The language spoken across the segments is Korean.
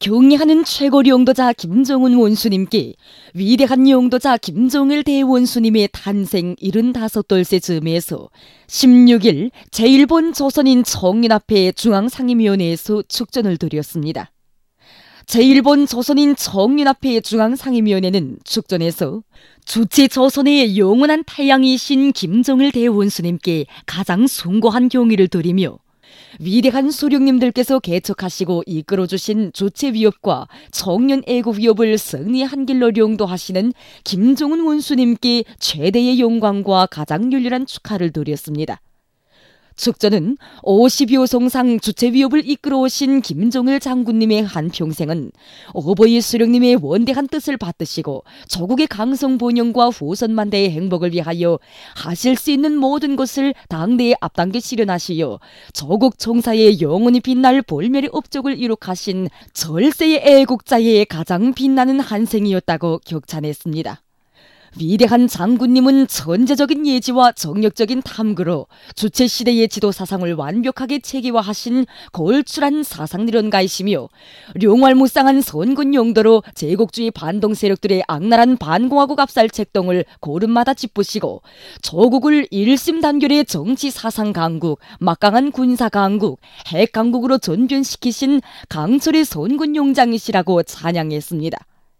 경애하는 최고 용도자 김정은 원수님께 위대한 용도자 김정일 대원수님의 탄생 75돌째 즈음에서 16일 제1본 조선인 정윤합회 중앙상임위원회에서 축전을 드렸습니다. 제1본 조선인 정윤합회 중앙상임위원회는 축전에서 주체 조선의 영원한 태양이신 김정일 대원수님께 가장 숭고한 경의를 드리며 위대한 수령님들께서 개척하시고 이끌어주신 주체위협과 청년애국위협을 승리한 길로 용도하시는 김정은 원수님께 최대의 영광과 가장 열렬한 축하를 드렸습니다. 축전은 50여 성상 주체위협을 이끌어오신 김정일 장군님의 한평생은 어버이 수령님의 원대한 뜻을 받드시고 조국의 강성 번영과 후손만대의 행복을 위하여 하실 수 있는 모든 것을 당대에 앞당겨 실현하시어 조국 총사의 영원히 빛날 볼멸의 업적을 이룩하신 절세의 애국자의 가장 빛나는 한 생이었다고 격찬했습니다. 위대한 장군님은 천재적인 예지와 정력적인 탐구로 주체시대의 지도 사상을 완벽하게 체계화하신 걸출한 사상리론가이시며 룡활무쌍한 선군 용도로 제국주의 반동 세력들의 악랄한 반공화국 압살 책동을 고름마다 짚으시고 조국을 일심단결의 정치 사상 강국, 막강한 군사 강국, 핵 강국으로 전변시키신 강철의 선군 용장이시라고 찬양했습니다.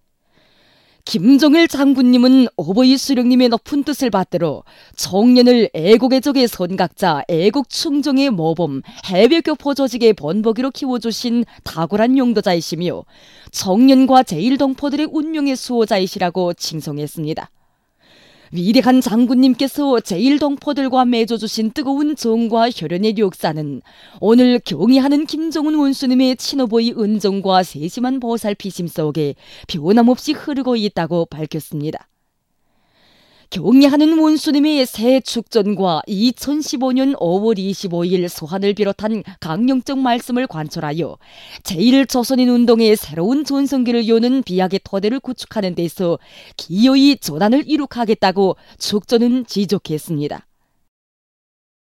김정일 장군님은 어버이 수령님의 높은 뜻을 받들어 청년을 애국의 적의 선각자, 애국 충정의 모범, 해외교포 조직의 번복이로 키워주신 탁월한 용도자이시며 청년과 제1동포들의 운명의 수호자이시라고 칭송했습니다. 위대한 장군님께서 제1동포들과 맺어주신 뜨거운 정과 혈연의 역사는 오늘 경의하는 김정은 원수님의 친어버이 은정과 세심한 보살피심 속에 변함없이 흐르고 있다고 밝혔습니다. 경의하는 원수님의 새 축전과 2015년 5월 25일 소환을 비롯한 강령적 말씀을 관철하여 제1조선인 운동의 새로운 전성기를 여는 비약의 토대를 구축하는 데서 기어이 전환을 이룩하겠다고 축전은 지적했습니다.